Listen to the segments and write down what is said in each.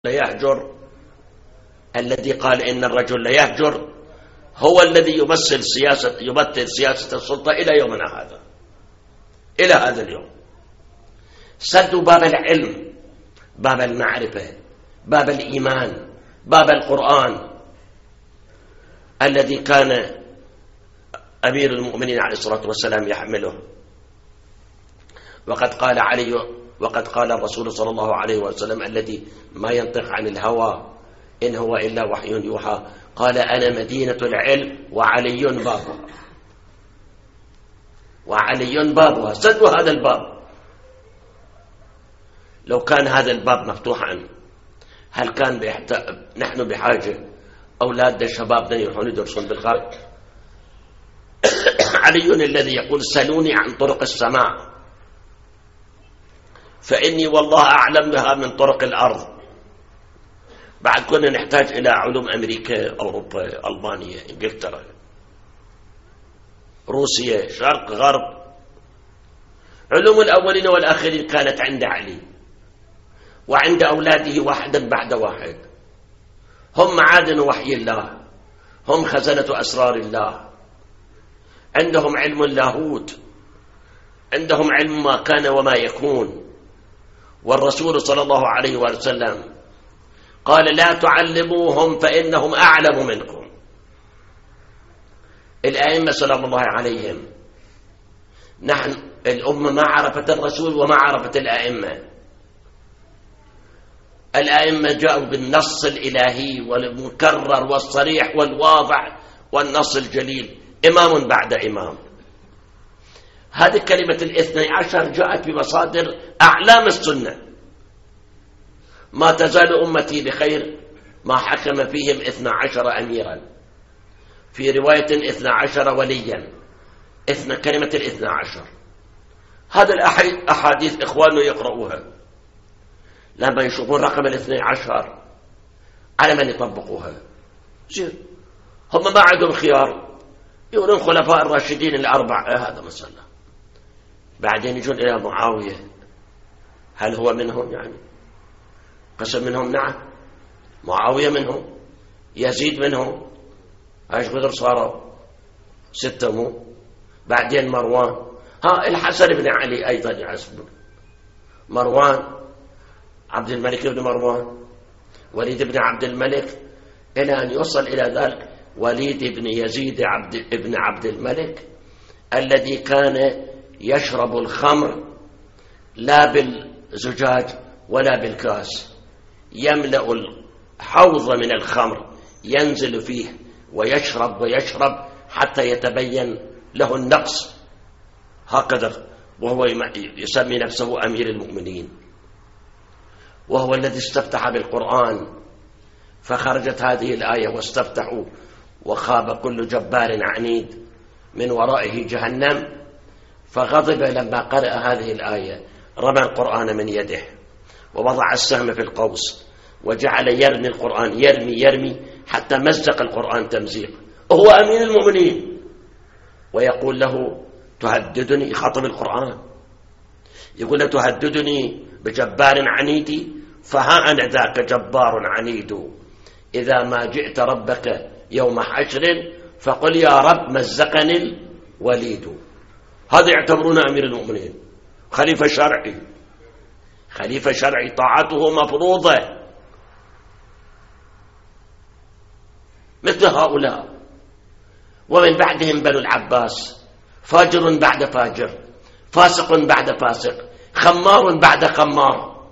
لا يهجر، الذي قال إن الرجل لا يهجر هو الذي يمثل سياسة السلطة إلى يومنا هذا، إلى هذا اليوم. سدوا باب العلم، باب المعرفة، باب الإيمان، باب القرآن الذي كان أمير المؤمنين عليه الصلاة والسلام يحمله. وقد قال الرسول صلى الله عليه وسلم الذي ما ينطق عن الهوى إن هو إلا وحي يوحى، قال أنا مدينة العلم وعلي بابها، وعلي بابها. سدوا هذا الباب. لو كان هذا الباب مفتوحا هل كان نحن بحاجة أولادنا شبابنا يروحون يدرسون بالخارج؟ علي الذي يقول سلوني عن طرق السماء فإني والله أعلم بها من طرق الأرض. بعد كنا نحتاج إلى علوم أمريكا، أوروبا، ألمانيا، إنجلترا، روسيا، شرق، غرب. علوم الأولين والآخرين كانت عند علي وعند أولاده واحدا بعد واحد. هم معادن وحي الله، هم خزنة أسرار الله، عندهم علم اللاهوت، عندهم علم ما كان وما يكون. والرسول صلى الله عليه وسلم قال لا تعلموهم فإنهم أعلم منكم. الأئمة سلام الله عليهم، نحن الأمة ما عرفت الرسول وما عرفت الأئمة. الأئمة جاءوا بالنص الإلهي والمكرر والصريح والواضح والنص الجليل، إمام بعد إمام. هذه كلمة الاثني عشر جاءت بمصادر أعلام السنة. ما تزال أمتي بخير ما حكم فيهم 12 أميرا، في رواية 12 وليا. كلمة 12 هذا الأحاديث إخواننا يقرؤوها، لما يشوفون رقم 12 على من يطبقوها. هم ما عندهم خيار، يقولون خلفاء الراشدين الأربع، هذا مسألة. بعدين يجون إلى معاوية، هل هو منهم؟ يعني قسم منهم؟ نعم. معاوية منهم، يزيد منهم، ايش قدر صاروا 6 مو. بعدين مروان، الحسن بن علي أيضا يحسبون، مروان، عبد الملك بن مروان، وليد بن عبد الملك، إلى أن يوصل إلى ذلك وليد بن يزيد بن عبد الملك الذي كان يشرب الخمر لا بالزجاج ولا بالكاس، يملأ الحوض من الخمر ينزل فيه ويشرب ويشرب حتى يتبين له النقص، هكذا. وهو يسمي نفسه أمير المؤمنين، وهو الذي استفتح بالقرآن، فخرجت هذه الآية واستفتحوا وخاب كل جبار عنيد من ورائه جهنم. فغضب لما قرأ هذه الآية، رمى القرآن من يده ووضع السهم في القوس وجعل يرمي القرآن، يرمي حتى مزق القرآن تمزيق. وهو أمير المؤمنين ويقول له تهددني، يخاطب القرآن يقول له تهددني بجبار عنيد، فها أنا ذاك جبار عنيد، إذا ما جئت ربك يوم حشر فقل يا رب مزقني الوليد. هذا يعتبرون أمير المؤمنين، خليفة شرعي، خليفة شرعي طاعته مفروضة. مثل هؤلاء ومن بعدهم بنو العباس، فاجر بعد فاجر، فاسق بعد فاسق، خمار بعد خمار.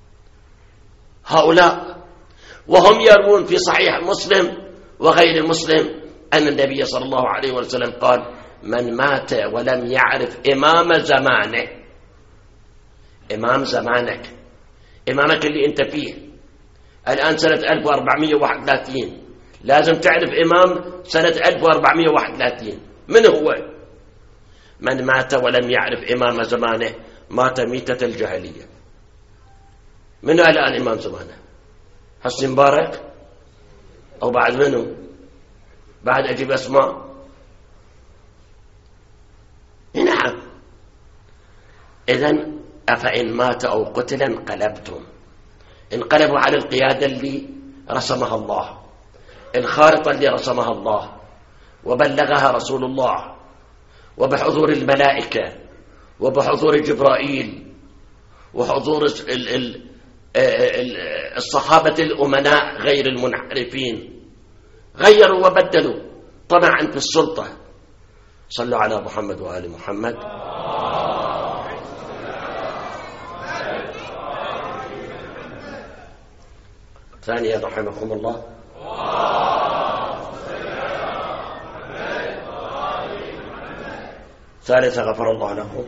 هؤلاء وهم يروون في صحيح مسلم وغير مسلم أن النبي صلى الله عليه وسلم قال من مات ولم يعرف إمام زمانه، إمام زمانك، إمامك اللي أنت فيه الآن سنة 1431، لازم تعرف إمام سنة 1431 من هو. من مات ولم يعرف إمام زمانه مات ميتة الجاهلية. من الآن إمام زمانه؟ حسني مبارك أو بعد منه؟ بعد أجيب أسماء؟ نعم. إذن أفإن مات أو قتل انقلبتم، انقلبوا على القيادة اللي رسمها الله، الخارطة اللي رسمها الله وبلغها رسول الله، وبحضور الملائكة وبحضور جبرائيل وحضور الصحابة الأمناء غير المنحرفين، غيروا وبدلوا طمعا في السلطة. صلوا على محمد وآل محمد. ثانيا رحمكم الله، ثالثا غفر الله لكم.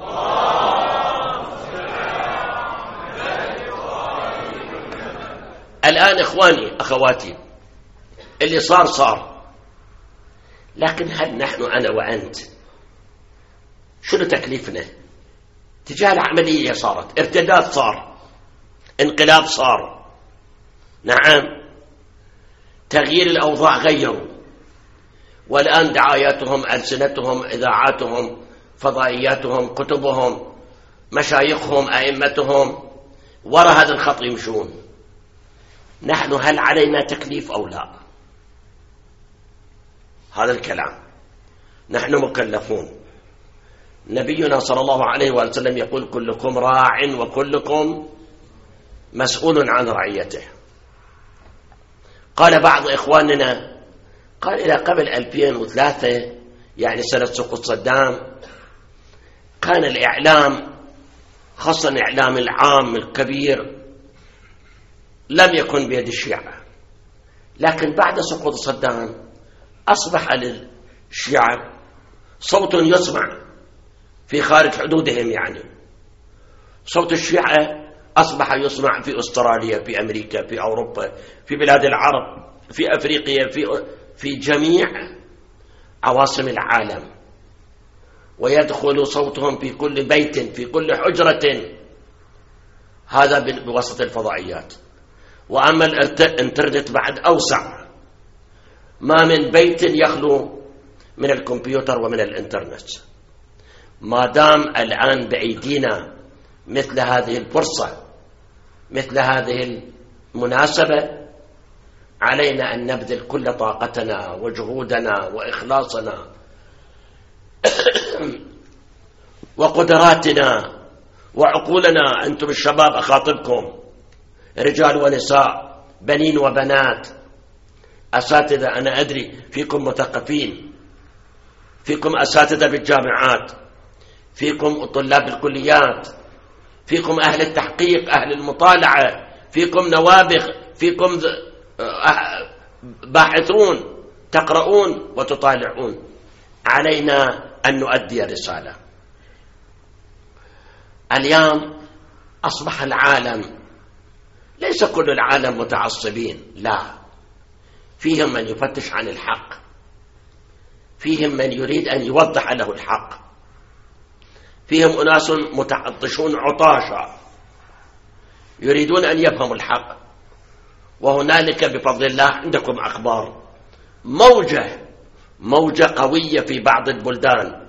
الآن إخواني أخواتي، اللي صار، لكن هل نحن أنا وأنت شنو تكليفنا تجاه العملية؟ صارت ارتداد، صار انقلاب، صار نعم تغيير الأوضاع، غيروا، والآن دعاياتهم، ألسنتهم، إذاعاتهم، فضائياتهم، كتبهم، مشايخهم، أئمتهم وراء هذا الخط يمشون. نحن هل علينا تكليف أو لا؟ هذا الكلام نحن مكلفون. نبينا صلى الله عليه وسلم يقول كلكم راع وكلكم مسؤول عن رعيته. قال بعض إخواننا، قال إلى قبل 2003 يعني سنة سقوط صدام، كان الإعلام خاصة الإعلام العام الكبير لم يكن بيد الشيعة، لكن بعد سقوط صدام أصبح للشيعة صوت يسمع في خارج حدودهم، يعني صوت الشيعة أصبح يسمع في أستراليا، في أمريكا، في أوروبا، في بلاد العرب، في أفريقيا، في جميع عواصم العالم، ويدخل صوتهم في كل بيت، في كل حجرة، هذا بواسطة الفضائيات. وأما الانترنت بعد أوسع، ما من بيت يخلو من الكمبيوتر ومن الانترنت. ما دام الآن بأيدينا مثل هذه الفرصة، مثل هذه المناسبة، علينا أن نبذل كل طاقتنا وجهودنا وإخلاصنا وقدراتنا وعقولنا. أنتم الشباب أخاطبكم، رجال ونساء، بنين وبنات، أساتذة، أنا أدري فيكم مثقفين، فيكم أساتذة بالجامعات، فيكم طلاب الكليات، فيكم أهل التحقيق، أهل المطالعة، فيكم نوابغ، فيكم باحثون، تقرؤون وتطالعون. علينا أن نؤدي رسالة. اليوم أصبح العالم، ليس كل العالم متعصبين، لا، فيهم من يفتش عن الحق، فيهم من يريد أن يوضح له الحق، فيهم أناس متعطشون عطاشا يريدون أن يفهموا الحق. وهنالك بفضل الله عندكم أخبار، موجة قوية في بعض البلدان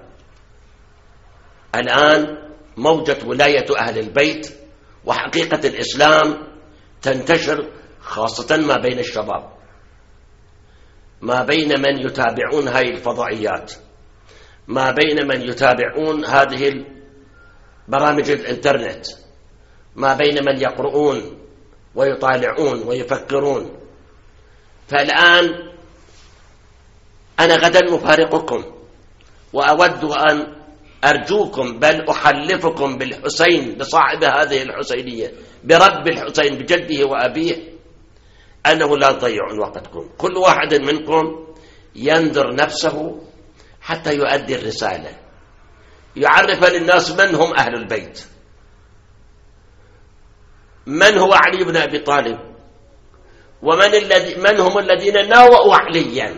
الآن، موجة ولاية أهل البيت وحقيقة الإسلام تنتشر، خاصة ما بين الشباب، ما بين من يتابعون هاي الفضائيات، ما بين من يتابعون هذه برامج الإنترنت، ما بين من يقرؤون ويطالعون ويفكرون. فالآن أنا غدا مفارقكم، وأود أن أرجوكم بل أحلفكم بالحسين، بصاحب هذه الحسينية، برب الحسين، بجده وأبيه، أنه لا تضيعون وقتكم. كل واحد منكم ينذر نفسه حتى يؤدي الرسالة، يعرف للناس من هم أهل البيت، من هو علي بن أبي طالب، من هم الذين ناوأوا عليا،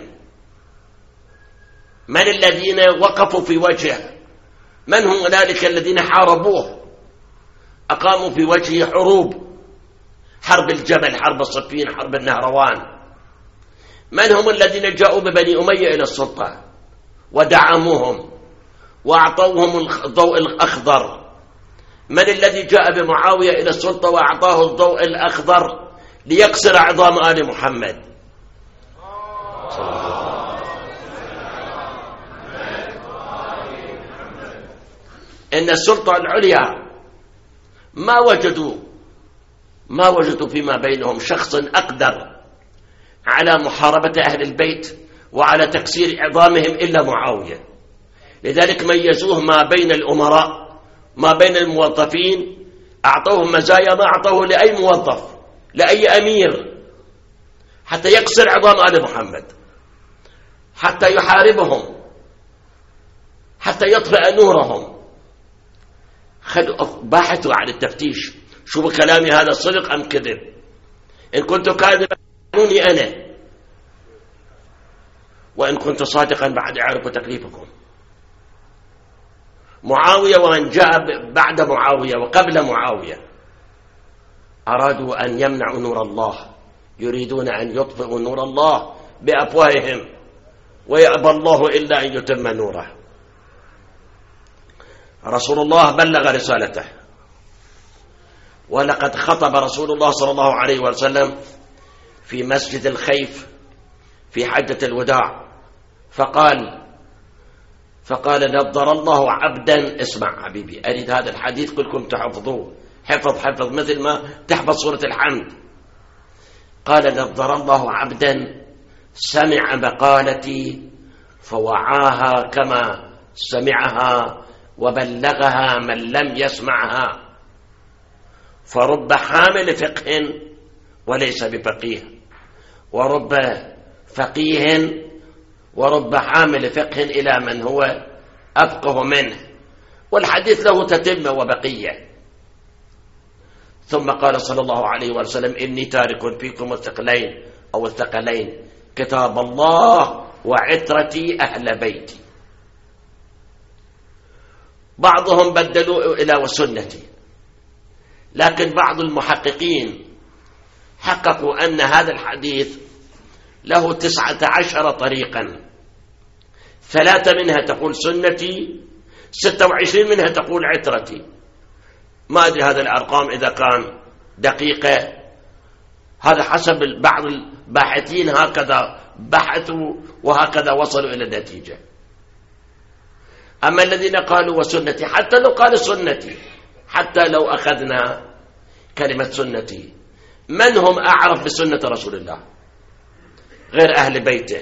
من الذين وقفوا في وجهه، من هم أولئك الذين حاربوه، أقاموا في وجهه حروب، حرب الجبل، حرب الصفين، حرب النهروان. من هم الذين جاءوا ببني أمية إلى السلطة ودعموهم وأعطوهم الضوء الأخضر من الذي جاء بمعاوية إلى السلطة وأعطاه الضوء الأخضر ليكسر عظام آل محمد؟ إن السلطة العليا ما وجدوا فيما بينهم شخص أقدر على محاربة أهل البيت وعلى تكسير عظامهم إلا معاوية. لذلك ميزوه ما بين الأمراء، ما بين الموظفين، أعطوهم مزايا ما أعطوه لأي موظف، لأي أمير، حتى يكسر عظام آل محمد، حتى يحاربهم، حتى يطفئ نورهم. باحثوا عن التفتيش، شوفوا كلامي هذا صدق أم كذب. إن كنت كاذبا قولوني أنا، وإن كنت صادقا بعد أعرف تكليفكم. معاوية ومن جاء بعد معاوية وقبل معاوية أرادوا أن يمنعوا نور الله، يريدون أن يطفئوا نور الله بأفواههم، ويأبى الله إلا أن يتم نوره. رسول الله بلغ رسالته، ولقد خطب رسول الله صلى الله عليه وسلم في مسجد الخيف في حجة الوداع، فقال نضر الله عبدا. اسمع حبيبي، أريد هذا الحديث كلكم تحفظوه، حفظ مثل ما تحفظ سورة الحمد. قال نضر الله عبدا سمع مقالتي فوعاها كما سمعها وبلغها من لم يسمعها، فرب حامل فقه وليس بفقيه، ورب فقيه ورب حامل فقه إلى من هو أفقه منه. والحديث له تتمة وبقية. ثم قال صلى الله عليه وسلم إني تارك فيكم الثقلين أو الثقلين، كتاب الله وعترتي أهل بيتي. بعضهم بدلوا إلى وسنتي، لكن بعض المحققين حققوا أن هذا الحديث له 19 طريقا، 3 منها تقول سنتي، 26 منها تقول عترتي. ما أدري هذا الأرقام إذا كان دقيقة، هذا حسب بعض الباحثين هكذا بحثوا وهكذا وصلوا إلى النتيجة. أما الذين قالوا وسنتي، حتى لو قال سنتي، حتى لو أخذنا كلمة سنتي، من هم أعرف بسنة رسول الله غير أهل بيته؟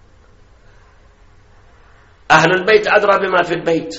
أهل البيت أدرى بما في البيت.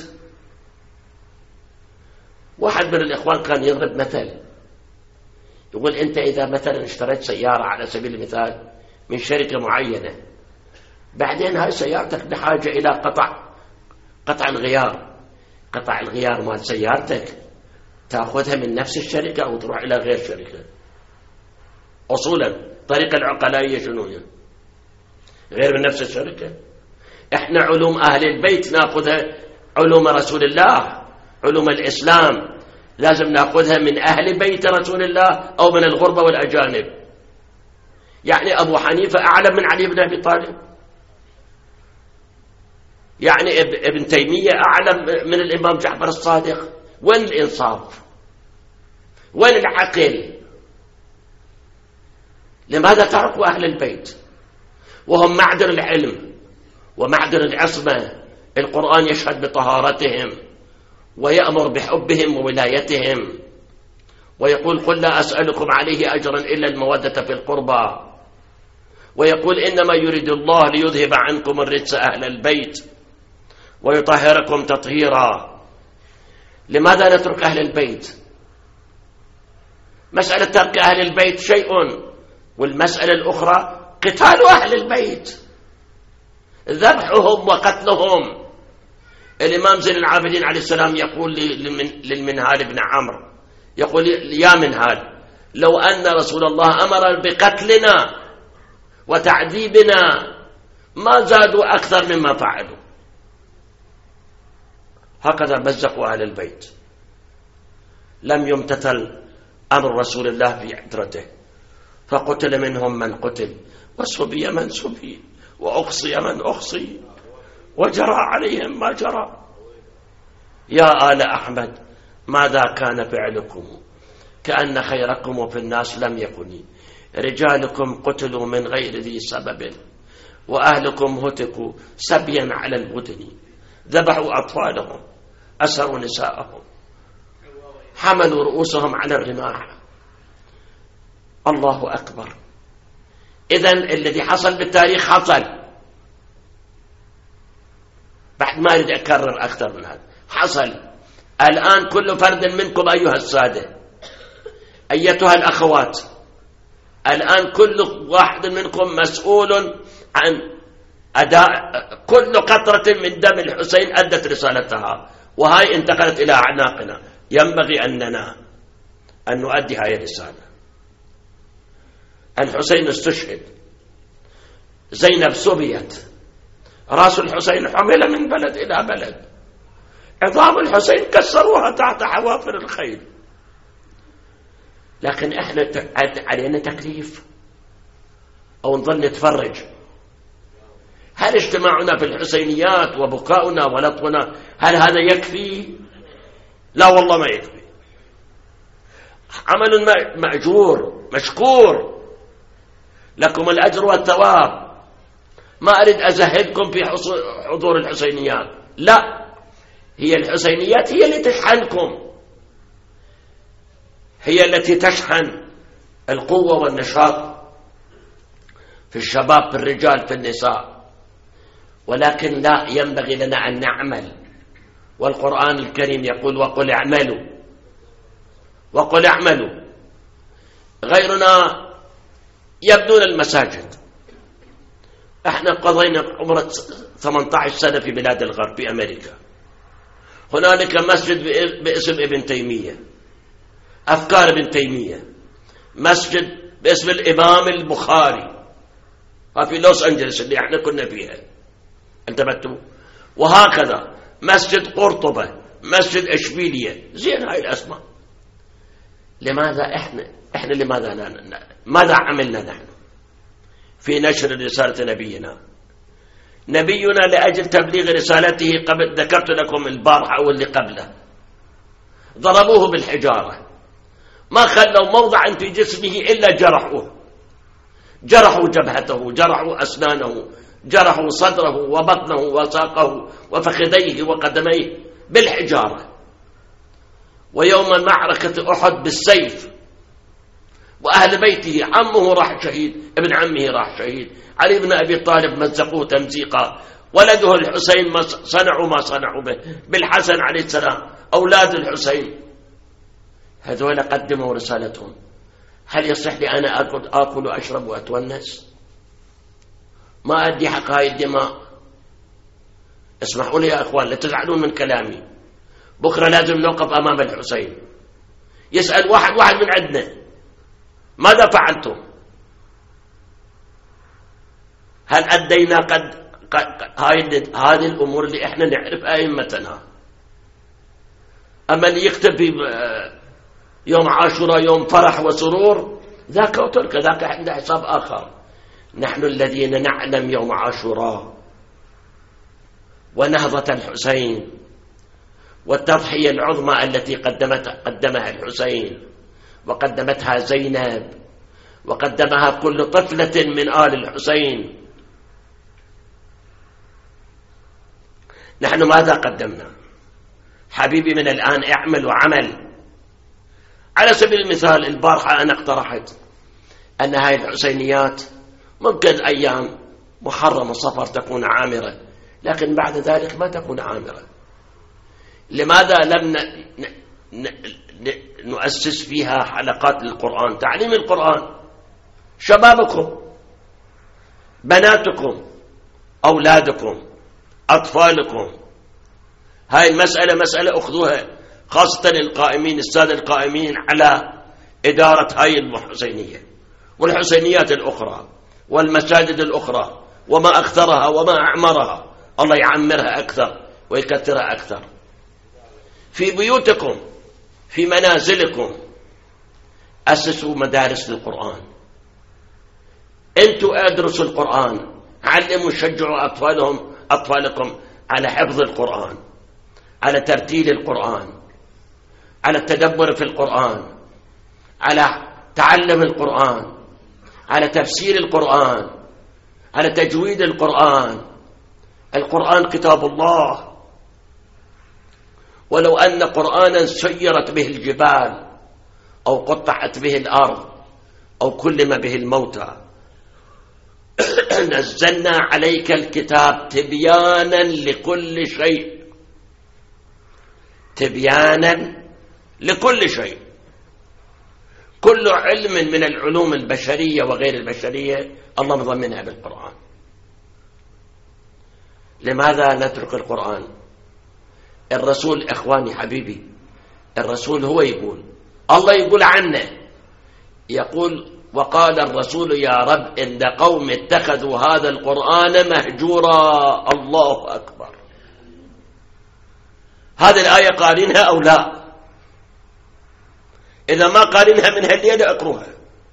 واحد من الإخوان كان يضرب مثل، يقول أنت إذا مثلا اشتريت سيارة على سبيل المثال من شركة معينة، بعدين هاي سيارتك بحاجة إلى قطع الغيار، قطع الغيار مال سيارتك تأخذها من نفس الشركة أو تروح إلى غير شركة؟ أصولا طريقة العقلائية شنو هي؟ غير من نفس الشركة. احنا علوم أهل البيت نأخذها، علوم رسول الله، علوم الإسلام لازم نأخذها من أهل بيت رسول الله أو من الغربة والأجانب. يعني أبو حنيفة أعلم من علي بن أبي طالب، يعني ابن تيمية أعلم من الإمام جعفر الصادق. وين الإنصاف؟ وين العقل؟ لماذا تركوا أهل البيت وهم معدن العلم ومعدن العصمة؟ القرآن يشهد بطهارتهم ويأمر بحبهم وولايتهم، ويقول قل لا أسألكم عليه أجرا إلا المودة في القربى، ويقول إنما يريد الله ليذهب عنكم الرجس أهل البيت ويطهركم تطهيرا. لماذا نترك أهل البيت؟ مسألة ترك أهل البيت شيء، والمسألة الأخرى قتال أهل البيت، ذبحهم وقتلهم. الإمام زين العابدين عليه السلام يقول للمنهال بن عمرو، يقول يا منهال، لو أن رسول الله أمر بقتلنا وتعذيبنا ما زادوا أكثر مما فعلوا. هكذا مزقوا أهل البيت. لم يمتثل أمر رسول الله في عترته، فقتل منهم من قتل، وسبي من سبي، وأقصي من أقصي، وجرى عليهم ما جرى. يا آل أحمد ماذا كان فعلكم؟ كأن خيركم في الناس لم يكن، رجالكم قتلوا من غير ذي سبب، وأهلكم هتكوا سبيا على البدن، ذبحوا أطفالهم، أسروا نساءهم، حملوا رؤوسهم على الرماح. الله أكبر. إذن الذي حصل بالتاريخ حصل، بعد ما أريد أكرر أكثر من هذا، حصل. الآن كل فرد منكم أيها السادة، أيتها الأخوات، الآن كل واحد منكم مسؤول عن أداء كل قطرة من دم الحسين أدت رسالتها، وهاي انتقلت إلى أعناقنا. ينبغي أننا أن نؤدي هاي الرسالة. الحسين استشهد، زينب سبيت، رأس الحسين حمل من بلد إلى بلد، عظام الحسين كسروها تحت حوافر الخيل. لكن احنا علينا تكليف أو نظل نتفرج؟ هل اجتماعنا في الحسينيات وبكاؤنا ولطمنا هل هذا يكفي؟ لا والله ما يكفي. عمل مأجور مشكور، لكم الأجر والثواب. ما أريد أزهدكم في حضور الحسينيات، لا، هي الحسينيات هي اللي تشحنكم، هي التي تشحن القوة والنشاط في الشباب، في الرجال، في النساء. ولكن لا، ينبغي لنا أن نعمل. والقرآن الكريم يقول وقل اعملوا، وقل اعملوا. غيرنا يبنون المساجد. احنا قضينا عمر 18 سنة في بلاد الغرب في أمريكا. هنالك مسجد باسم ابن تيمية، أفكار ابن تيمية، مسجد باسم الإمام البخاري في لوس أنجلس اللي احنا كنا فيها، انتبهتوا؟ وهكذا مسجد قرطبة، مسجد إشبيلية. زين هاي الأسماء. لماذا احنا ماذا عملنا نحن في نشر رسالة نبينا؟ نبينا لأجل تبليغ رسالته، قبل ذكرت لكم البارحة واللي قبله، ضربوه بالحجارة، ما خلوا موضعا في جسمه إلا جرحوه، جرحوا جبهته، جرحوا أسنانه، جرحوا صدره وبطنه وساقه وفخذيه وقدميه بالحجارة. ويوم معركة أحد بالسيف، وأهل بيته، عمه راح شهيد، ابن عمه راح شهيد، علي بن أبي طالب مزقوه تمزيقا، ولده الحسين صنعوا ما صنعوا به، بالحسن عليه السلام، أولاد الحسين، هذول قدموا رسالتهم. هل يصح لي أنا آكل وأشرب وأتونس؟ ما أدي حق هاي الدماء؟ اسمحوا لي يا أخوان، لا تزعلون من كلامي. بكرة لازم نوقف أمام الحسين، يسأل واحد من عندنا ماذا فعلتم؟ هل أدينا هذه الأمور اللي إحنا نعرف أئمتنا؟ أما اللي يكتب في يوم عاشوراء يوم فرح وسرور، ذاك وترك، ذاك عند حساب آخر. نحن الذين نعلم يوم عاشوراء ونهضة الحسين والتضحية العظمى التي قدمها الحسين، وقدمتها زينب، وقدمها كل طفلة من آل الحسين. نحن ماذا قدمنا؟ حبيبي من الآن اعمل وعمل. على سبيل المثال، البارحة أنا اقترحت أن هاي الحسينيات ممكن أيام محرم صفر تكون عامرة، لكن بعد ذلك ما تكون عامرة. لماذا لم نؤسس فيها حلقات للقرآن، تعليم القرآن؟ شبابكم، بناتكم، أولادكم، أطفالكم. هاي المسألة مسألة أخذوها، خاصة القائمين، السادة القائمين على إدارة هاي الحسينية والحسينيات الأخرى والمساجد الأخرى، وما أكثرها وما أعمرها. الله يعمرها أكثر ويكثرها أكثر. في بيوتكم، في منازلكم، أسسوا مدارس للقرآن. أنتوا أدرسوا القرآن، علموا، شجعوا أطفالكم على حفظ القرآن، على ترتيل القرآن. على التدبر في القرآن، على تعلم القرآن، على تفسير القرآن، على تجويد القرآن. القرآن كتاب الله، ولو أن قرآنا سيرت به الجبال أو قطعت به الأرض أو كلم به الموتى نزلنا عليك الكتاب تبيانا لكل شيء، تبيانا لكل شيء. كل علم من العلوم البشرية وغير البشرية الله مضمنها بالقرآن. لماذا نترك القرآن؟ الرسول إخواني حبيبي، الرسول هو يقول، الله يقول عنه، يقول وقال الرسول يا رب إن قوم اتخذوا هذا القرآن مهجورا. الله أكبر. هذه الآية قارنها أو لا؟ إذا ما قارنها من هاليد أقروها.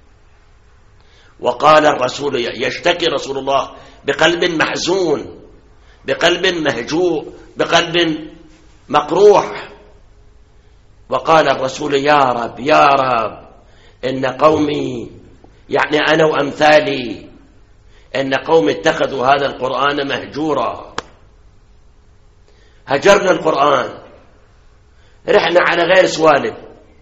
وقال الرسول، يشتكي رسول الله بقلب محزون، بقلب مهجوع، بقلب مقروح. وقال الرسول يا رب يا رب إن قومي، يعني أنا وأمثالي، إن قومي اتخذوا هذا القرآن مهجورا. هجرنا القرآن، رحنا على غير سوالف،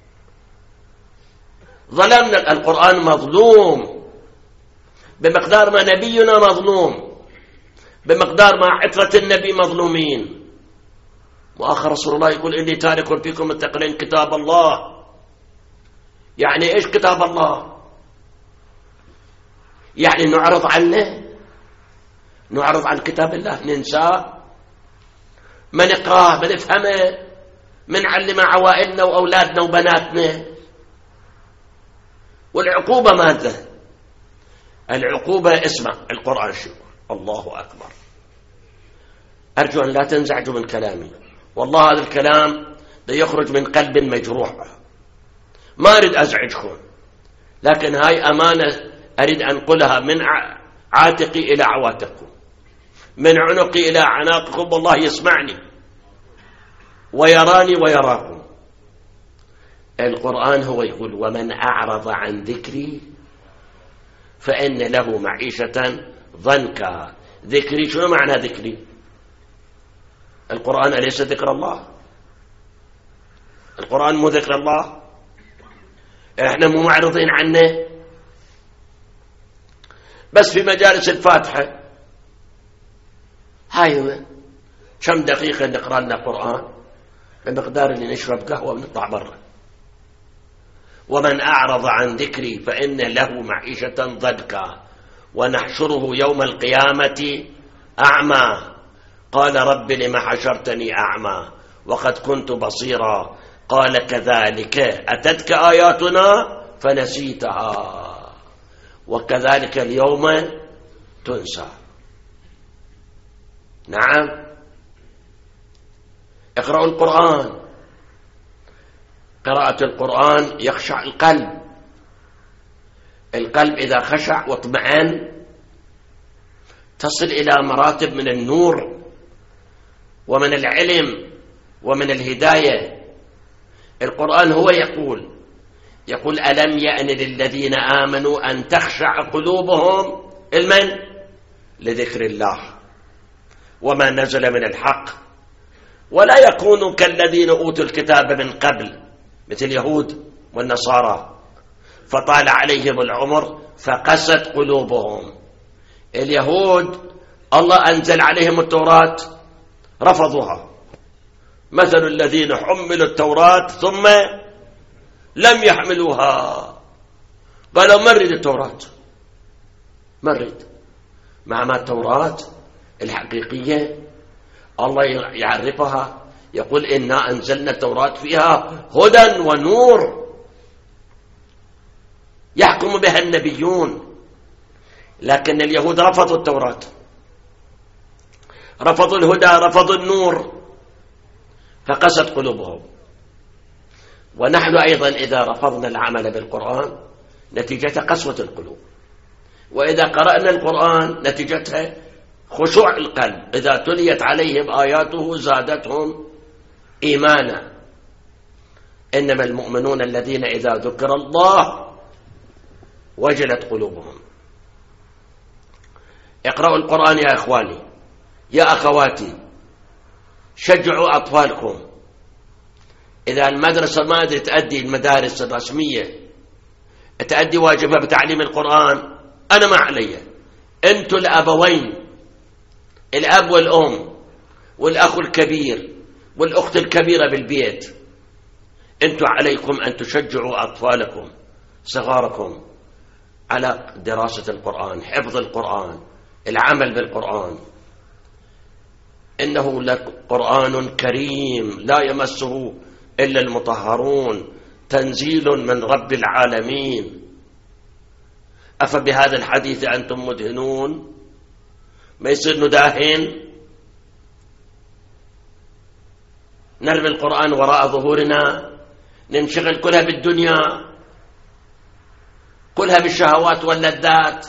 ظلمنا. القرآن مظلوم بمقدار ما نبينا مظلوم، بمقدار ما عترة النبي مظلومين. وآخر رسول الله يقول إني تارك فيكم الثقلين كتاب الله. يعني إيش كتاب الله؟ يعني نعرض عنه، نعرض عن كتاب الله، ننساه، ما نقراه، ما نفهمه، ما نعلم عوائلنا وأولادنا وبناتنا. والعقوبة ماذا؟ العقوبة اسمع القرآن شو. الله أكبر. أرجو أن لا تنزعجوا من كلامي، والله هذا الكلام ده يخرج من قلب مجروح، ما أريد أزعجكم، لكن هاي أمانة أريد أن أنقلها من عاتقي إلى عواتقكم، من عنقي إلى عناقكم. والله يسمعني ويراني ويراكم. القرآن هو يقول ومن أعرض عن ذكري فإن له معيشة ضنكا. ذكري شو معنى ذكري؟ القرآن أليس ذكر الله؟ القرآن مو ذكر الله؟ احنا مو معرضين عنه؟ بس في مجالس الفاتحة هاي كم دقيقة نقرأ لنا قرآن بمقدار اللي نشرب قهوة ونطلع برا. ومن أعرض عن ذكري فإن له معيشة ضنكا ونحشره يوم القيامة أعمى. قال رب لم حشرتني أعمى وقد كنت بصيرا. قال كذلك أتتك آياتنا فنسيتها وكذلك اليوم تنسى. نعم، اقرأوا القرآن. قراءة القرآن يخشع القلب. القلب إذا خشع واطمئن تصل إلى مراتب من النور ومن العلم ومن الهداية. القرآن هو يقول ألم يأن للذين آمنوا أن تخشع قلوبهم لذكر الله وما نزل من الحق ولا يكونوا كالذين أوتوا الكتاب من قبل مثل اليهود والنصارى فطال عليهم العمر فقست قلوبهم. اليهود الله أنزل عليهم التوراة رفضوها. مثل الذين حملوا التوراة ثم لم يحملوها. قالوا ما نريد التوراة، ما نريد. مع ما التوراة الحقيقية الله يعرفها، يقول إنا أنزلنا التوراة فيها هدى ونور يحكم بها النبيون. لكن اليهود رفضوا التوراة، رفضوا الهدى، رفضوا النور فقست قلوبهم. ونحن أيضا إذا رفضنا العمل بالقرآن نتيجة قسوة القلوب، وإذا قرأنا القرآن نتيجتها خشوع القلب. إذا تليت عليهم آياته زادتهم إيمانا. إنما المؤمنون الذين إذا ذكر الله وجلت قلوبهم. اقرأوا القرآن يا إخواني، يا أخواتي، شجعوا أطفالكم. إذا المدرسة ما تؤدي، المدارس الرسمية تؤدي واجبها بتعليم القرآن، أنا ما علي. أنتوا الأبوين، الأب والأم والأخ الكبير والأخت الكبيرة بالبيت، أنتوا عليكم أن تشجعوا أطفالكم صغاركم على دراسة القرآن، حفظ القرآن، العمل بالقرآن. إنه لقرآن كريم لا يمسه إلا المطهرون، تنزيل من رب العالمين. أفبهذا الحديث أنتم مدهنون؟ ما يصير نداهن، نرمي القرآن وراء ظهورنا، ننشغل كلها بالدنيا، كلها بالشهوات واللذات.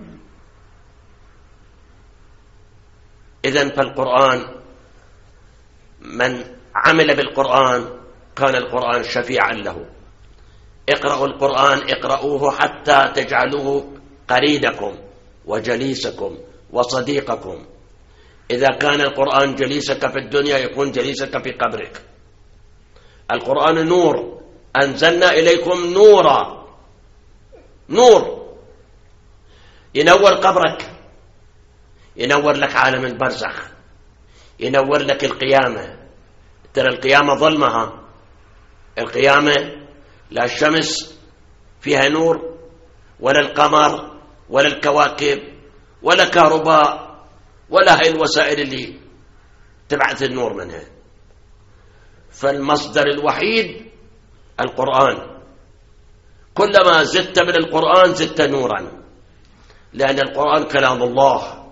إذن فالقرآن، من عمل بالقرآن كان القرآن شفيعا له. اقرأوا القرآن، اقرأوه حتى تجعلوه قرينكم وجليسكم وصديقكم. إذا كان القرآن جليسك في الدنيا يكون جليسك في قبرك. القرآن نور، أنزلنا إليكم نورا، نور ينور قبرك، ينور لك عالم البرزخ، ينور لك القيامة. ترى القيامة ظلمها، القيامة لا الشمس فيها نور ولا القمر ولا الكواكب ولا كهرباء ولا هاي الوسائل اللي تبعث النور منها. فالمصدر الوحيد القرآن. كلما زدت من القرآن زدت نورا، لأن القرآن كلام الله.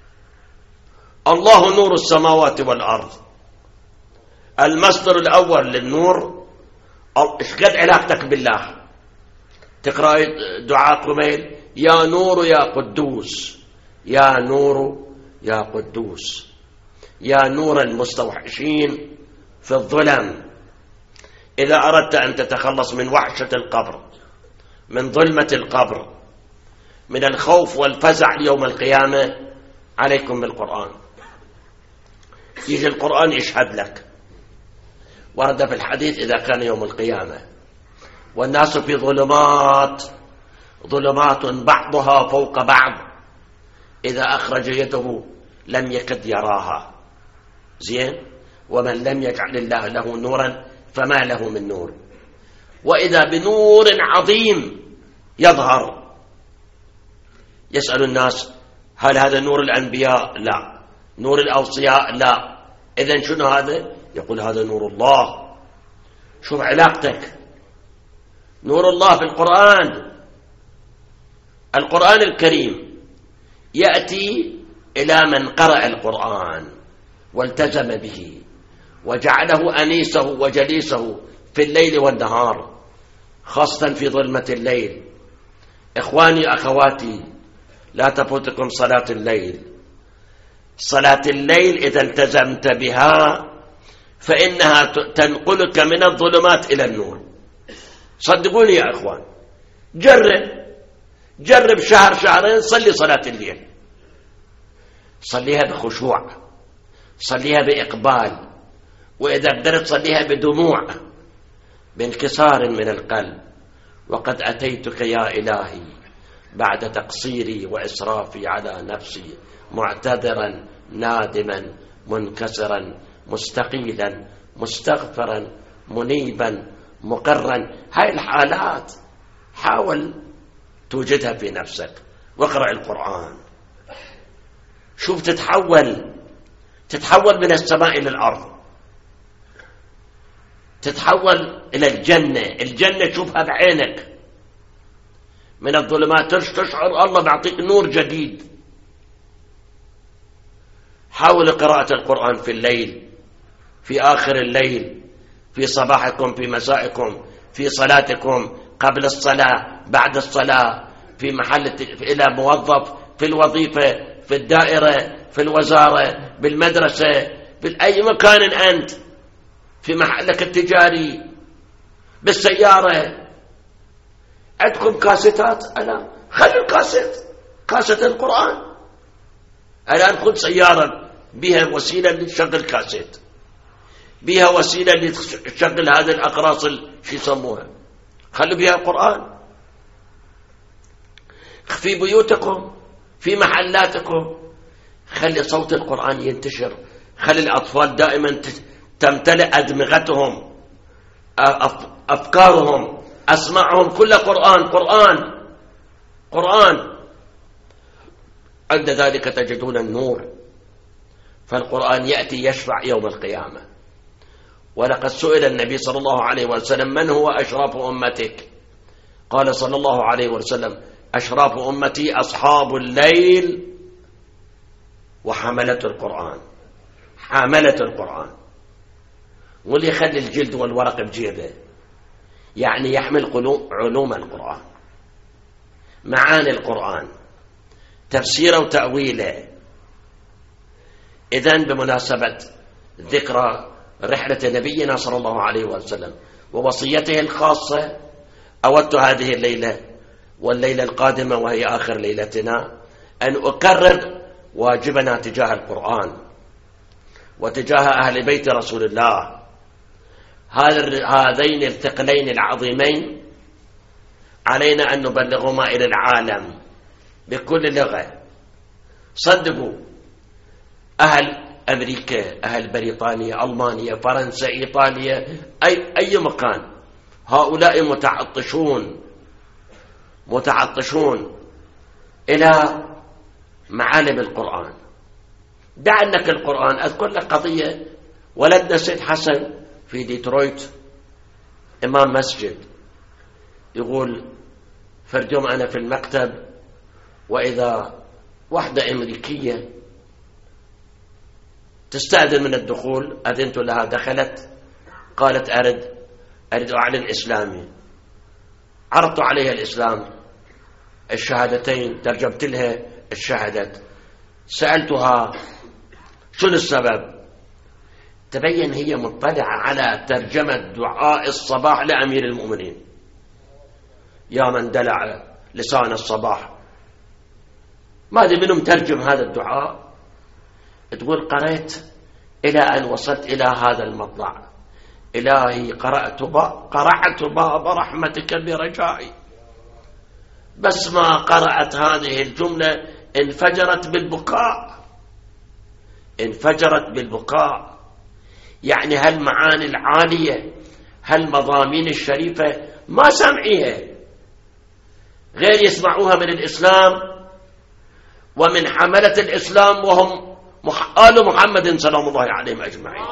الله نور السماوات والأرض. المصدر الأول للنور، إيش قد علاقتك بالله؟ تقرأ دعاء قميل: يا نور يا قدوس، يا نور يا قدوس، يا نور المستوحشين في الظلم. إذا أردت أن تتخلص من وحشة القبر، من ظلمة القبر، من الخوف والفزع ليوم القيامة، عليكم بالقرآن. يجي القرآن يشهد لك. ورد في الحديث: إذا كان يوم القيامة والناس في ظلمات، ظلمات بعضها فوق بعض، إذا أخرج يده لم يكد يراها. زين؟ ومن لم يجعل الله له نورا فما له من نور. وإذا بنور عظيم يظهر، يسأل الناس: هل هذا نور الأنبياء؟ لا. نور الأوصياء؟ لا. إذن شنو هذا؟ يقول: هذا نور الله. شوف علاقتك. نور الله في القرآن. القرآن الكريم يأتي إلى من قرأ القرآن والتزم به وجعله أنيسه وجليسه في الليل والنهار، خاصة في ظلمة الليل. إخواني أخواتي، لا تفوتكم صلاة الليل. صلاة الليل إذا التزمت بها فإنها تنقلك من الظلمات إلى النور. صدقوني يا إخوان، جرب شهر شهرين صلي صلاة الليل، صليها بخشوع، صليها بإقبال، وإذا قدرت صليها بدموع، بانكسار من القلب. وقد أتيتك يا إلهي بعد تقصيري وإسرافي على نفسي، معتذرا نادما منكسرا مستقيلا مستغفرا منيبا مقرا. هاي الحالات حاول توجدها في نفسك، واقرأ القرآن. شوف تتحول من السماء إلى الأرض، تتحول إلى الجنة شوفها بعينك. من الظلمات تشعر الله بعطيك نور جديد. حاول قراءة القرآن في الليل، في آخر الليل، في صباحكم، في مسائكم، في صلاتكم، قبل الصلاة، بعد الصلاة، في محل إلى موظف، في الوظيفة، في الدائرة، في الوزارة، بالمدرسة، في أي مكان أنت، في محلك التجاري. بالسيارة عندكم كاسيتات، أنا خلي الكاسيت، كاسيت القرآن. أنا أدخل سيارة بها وسيلة لتشغل كاسيت، بها وسيلة لتشغل هذه الأقراص شو يسموها، خلوا بها القرآن. في بيوتكم، في محلاتكم، خلي صوت القرآن ينتشر، خلي الأطفال دائما تمتلئ أدمغتهم، أفكارهم، أسمعهم كل قرآن قرآن قرآن. عند ذلك تجدون النور، فالقرآن يأتي يشفع يوم القيامة. ولقد سئل النبي صلى الله عليه وسلم: من هو أشراف أمتك؟ قال صلى الله عليه وسلم: أشراف أمتي أصحاب الليل وحملة القرآن. حملة القرآن، واللي يخلي الجلد والورق بجيبه، يعني يحمل علوم القرآن، معاني القرآن، تفسيره وتأويله. إذن بمناسبة ذكرى رحلة نبينا صلى الله عليه وسلم ووصيته الخاصة، أودت هذه الليلة والليلة القادمة وهي آخر ليلتنا أن أكرر واجبنا تجاه القرآن وتجاه أهل بيت رسول الله، هذين الثقلين العظيمين علينا أن نبلغهما إلى العالم بكل لغة. صدقوا، أهل أمريكا، أهل بريطانيا، ألمانيا، فرنسا، إيطاليا، أي مكان، هؤلاء متعطشون إلى معالم القرآن. دع عنك القرآن. أذكر لك قضية، ولدنا سيد حسن في ديترويت إمام مسجد، يقول: فرجم أنا في المكتب، وإذا واحدة أمريكية تستأذن من الدخول، أذنت لها، دخلت، قالت: أريد أعلن إسلامي. عرضت عليها الإسلام، الشهادتين، ترجمت لها الشهادات، سألتها شنو السبب، تبين هي مطلعة على ترجمة دعاء الصباح لأمير المؤمنين: يا من دلع لسان الصباح. ما أدري منهم ترجم هذا الدعاء. تقول: قرأت إلى أن وصلت إلى هذا المطلع: إلهي قرأت باب رحمتك برجائي. بس ما قرأت هذه الجملة انفجرت بالبكاء. يعني هالمعاني العالية، هالمضامين الشريفة ما سمعيها، غير يسمعوها من الإسلام ومن حملة الإسلام، وهم آل محمد سلام الله عليهم أجمعين.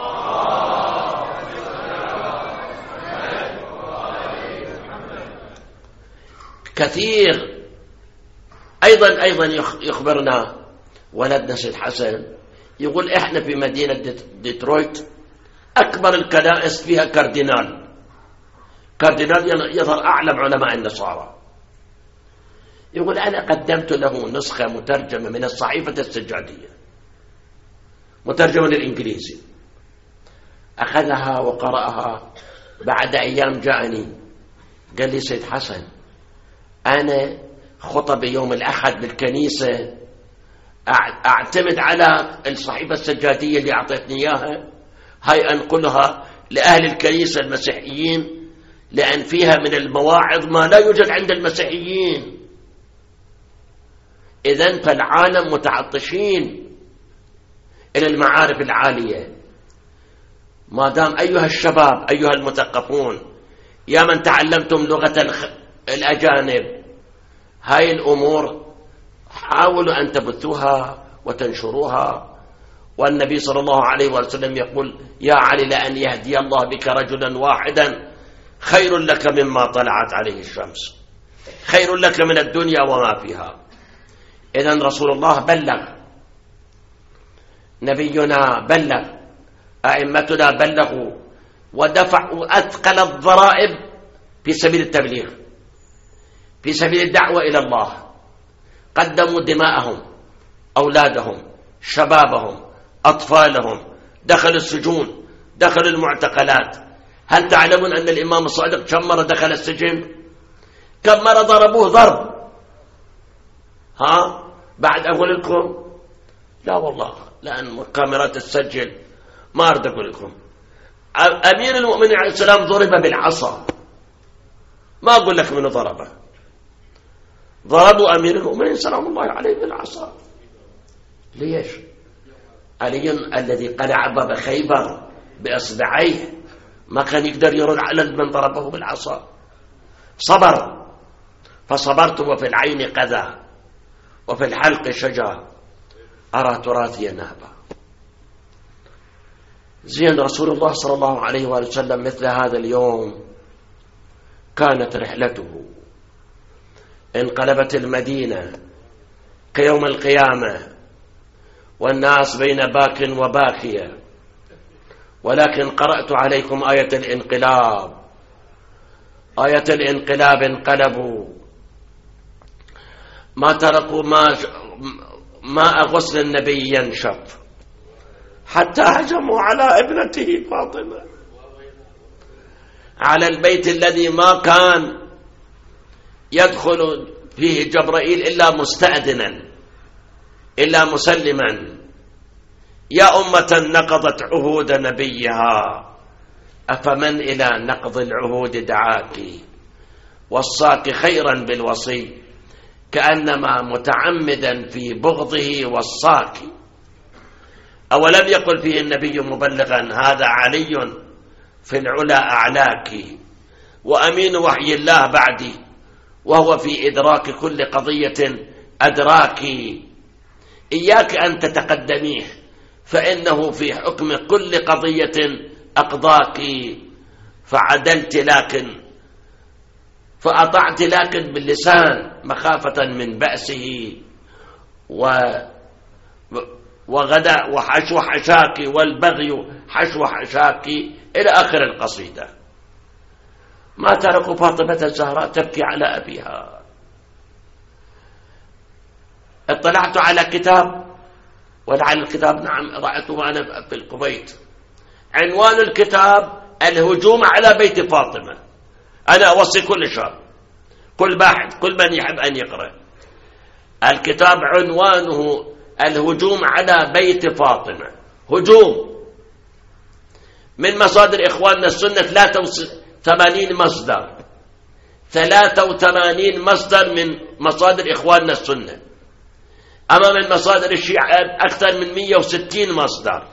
كثير. أيضا يخبرنا ولدنا سيد حسن، يقول: إحنا في مدينة ديترويت أكبر الكنائس فيها كاردينال يظهر أعلم علماء النصارى. يقول: أنا قدمت له نسخة مترجمة من الصحيفة السجادية، مترجمة للإنجليزي، أخذها وقرأها. بعد أيام جاءني قال لي: سيد حسن، أنا خطب يوم الأحد بالكنيسة أعتمد على الصحيفة السجادية اللي أعطيتني إياها، هاي أنقلها لأهل الكنيسة المسيحيين، لأن فيها من المواعظ ما لا يوجد عند المسيحيين. إذن فالعالم متعطشين إلى المعارف العالية. ما دام أيها الشباب، أيها المثقفون، يا من تعلمتم لغة الأجانب، هاي الأمور حاولوا أن تبثوها وتنشروها. والنبي صلى الله عليه وسلم يقول: يا علي، لأن يهدي الله بك رجلا واحدا خير لك مما طلعت عليه الشمس، خير لك من الدنيا وما فيها. إذن رسول الله بلغ، نبينا بلغ، أئمتنا بلغوا ودفعوا أثقل الضرائب في سبيل التبليغ، في سبيل الدعوة إلى الله. قدموا دماءهم، أولادهم، شبابهم، أطفالهم، دخلوا السجون، دخلوا المعتقلات هل تعلمون أن الإمام الصادق كم مرة دخل السجن؟ كم مرة ضربوه ضرب؟ بعد أقول لكم؟ لا والله، لأن الكاميرات تسجل، ما أريد أقول لكم. أمير المؤمنين عليه السلام ضرب بالعصا، ما أقول لك من ضربه. ضربوا أمير المؤمنين سلام الله عليه بالعصا. ليش؟ علي الذي قلع باب خيبر بإصبعيه ما كان يقدر يرد على من ضربه بالعصا، صبر. فصبرت وفي العين قذى وفي الحلق شجا أرى تراثي نهبا. زين رسول الله صلى الله عليه وآله وسلم مثل هذا اليوم كانت رحلته، انقلبت المدينة كيوم القيامة والناس بين باك وباكية. ولكن قرأت عليكم آية الانقلاب. آية الانقلاب انقلبوا، ما تركوا ماء غسل النبي ينشف حتى هجموا على ابنته فاطمة، على البيت الذي ما كان يدخل فيه جبرائيل إلا مستأذنا إلا مسلما. يا أمة نقضت عهود نبيها أفمن إلى نقض العهود دعاك وصاك خيرا بالوصي كأنما متعمدا في بغضه وصاك. أولم يقل فيه النبي مبلغا هذا علي في العلا أعلاك وأمين وحي الله بعدي وهو في إدراك كل قضية أدراك. إياك أن تتقدميه فإنه في حكم كل قضية أقضاك. فعدلت لكن فأطعت لكن باللسان مخافة من بأسه وغدا وحشو حشاك والبغي حشو حشاك إلى آخر القصيدة. ما تركوا فاطمة الزهراء تبكي على أبيها. اطلعت على كتاب، ولعل الكتاب نعم رأيته أنا في الكويت، عنوان الكتاب الهجوم على بيت فاطمة. أنا أوصي كل شاب، كل باحث، كل من يحب أن يقرأ الكتاب، عنوانه الهجوم على بيت فاطمة. هجوم من مصادر إخواننا السنة 83 مصدر، 83 مصدر من مصادر إخواننا السنة. أما من مصادر الشيعة أكثر من 160 مصدر.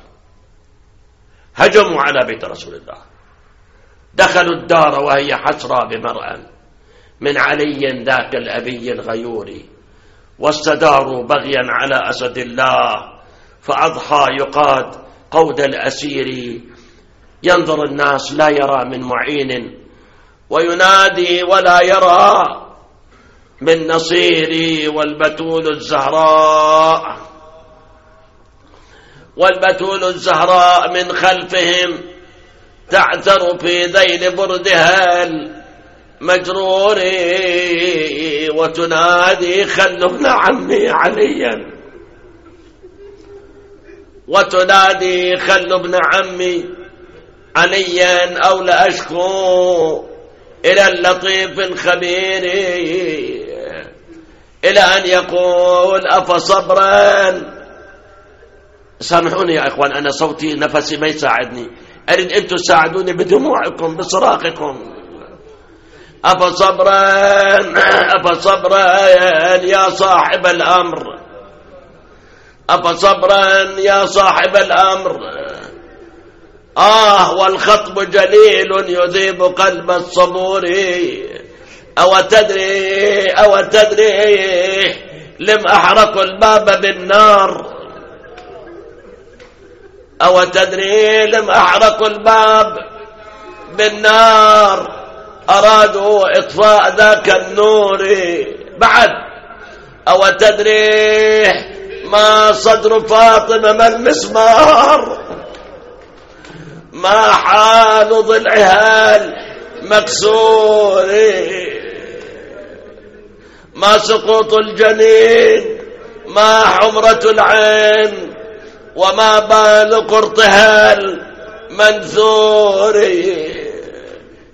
هجموا على بيت رسول الله، دخلوا الدار وهي حسرى بمرأى من علي ذاك الأبي الغيور، واستداروا بغيا على أسد الله فأضحى يقاد قود الأسير. ينظر الناس لا يرى من معين وينادي ولا يرى من نصير. والبتول الزهراء من خلفهم تعثر في ذيل بردها المجرور وتنادي خلوا ابن عمي عليا، وتنادي خلوا ابن عمي عليا أو لأشكو إلى اللطيف الخبير، إلى أن يقول أفصبرا. سامحوني يا إخوان، أنا صوتي نفسي ما يساعدني، أريد أنتم تساعدوني بدموعكم بصراخكم. أفصبرا يا صاحب الأمر، أفصبرا يا صاحب الأمر. والخطب جليل يذيب قلب الصبور. أو تدري لم أحرق الباب بالنار، أو تدري لم أحرق الباب بالنار أرادوا إطفاء ذاك النور. بعد أو تدري ما صدر فاطمة ما المسمار، ما حال ضلعها المكسور، ما سقوط الجنين، ما حمرة العين، وما بال قرطها المنثور.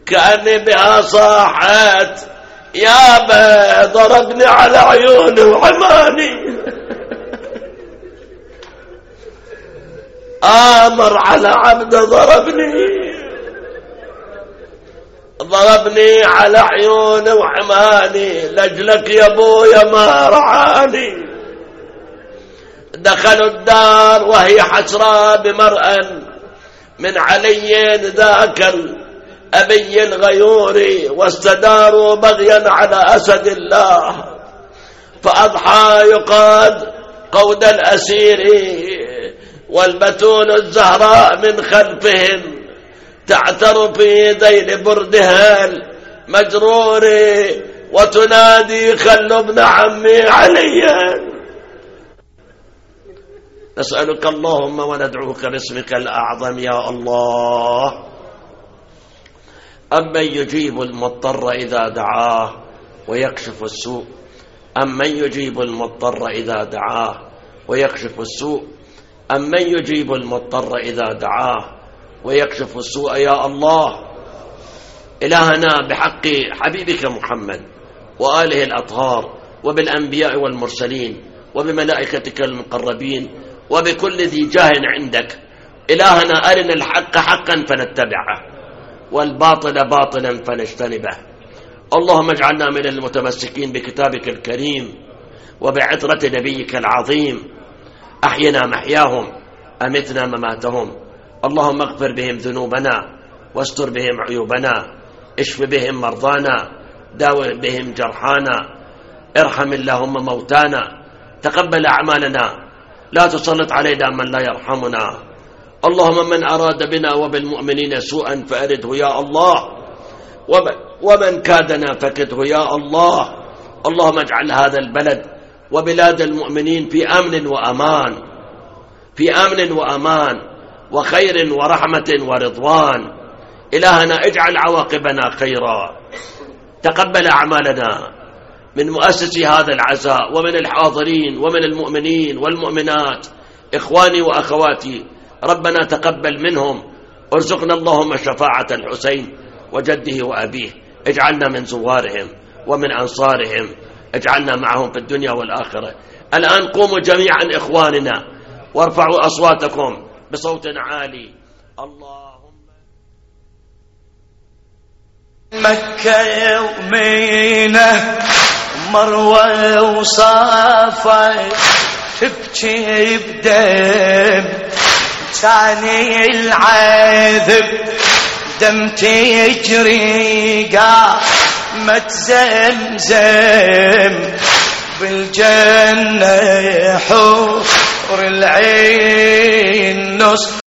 كأني بها صاحت يابا ضربني على عيوني وعماني. آمر على عبد ضربني على عيوني وعماني، لجلك يا ابويا ما رعاني. دخلوا الدار وهي حسرى بمرأ من علي ذاك الأبي الغيور، واستداروا بغيا على أسد الله، فأضحى يقاد قود الأسير، والبتول الزهراء من خلفهم تعتر في ذيل بردها المجرور، وتنادي خلوا ابن عمي عليا. نسألك اللهم وندعوك باسمك الأعظم يا الله، أمن يجيب المضطر إذا دعاه ويكشف السوء، أمن يجيب المضطر إذا دعاه ويكشف السوء، أمن يجيب المضطر إذا دعاه ويكشف السوء يا الله. إلهنا بحق حبيبك محمد وآله الأطهار وبالأنبياء والمرسلين وبملائكتك المقربين وبكل ذي جاه عندك، إلهنا أرنا الحق حقا فنتبعه والباطل باطلا فنجتنبه. اللهم اجعلنا من المتمسكين بكتابك الكريم وبعطرة نبيك العظيم، أحينا محياهم أمتنا مماتهم. اللهم اغفر بهم ذنوبنا واستر بهم عيوبنا، اشف بهم مرضانا، داوي بهم جرحانا، ارحم اللهم موتانا، تقبل أعمالنا، لا تسلط علينا من لا يرحمنا. اللهم من أراد بنا وبالمؤمنين سوءا فأرده يا الله، ومن كادنا فكده يا الله. اللهم اجعل هذا البلد وبلاد المؤمنين في أمن وأمان، في أمن وأمان وخير ورحمة ورضوان. إلهنا اجعل عواقبنا خيرا، تقبل أعمالنا من مؤسسي هذا العزاء ومن الحاضرين ومن المؤمنين والمؤمنات إخواني وأخواتي، ربنا تقبل منهم. ارزقنا اللهم شفاعة الحسين وجده وأبيه، اجعلنا من زوارهم ومن أنصارهم، اجعلنا معهم في الدنيا والآخرة. الآن قوموا جميعا إخواننا وارفعوا أصواتكم بصوت عالي. اللهم مكة يومينه مروة وصافة تبكي بدم، ثاني العذب دم تجري قامت زمزم، بالجنة حور العين نص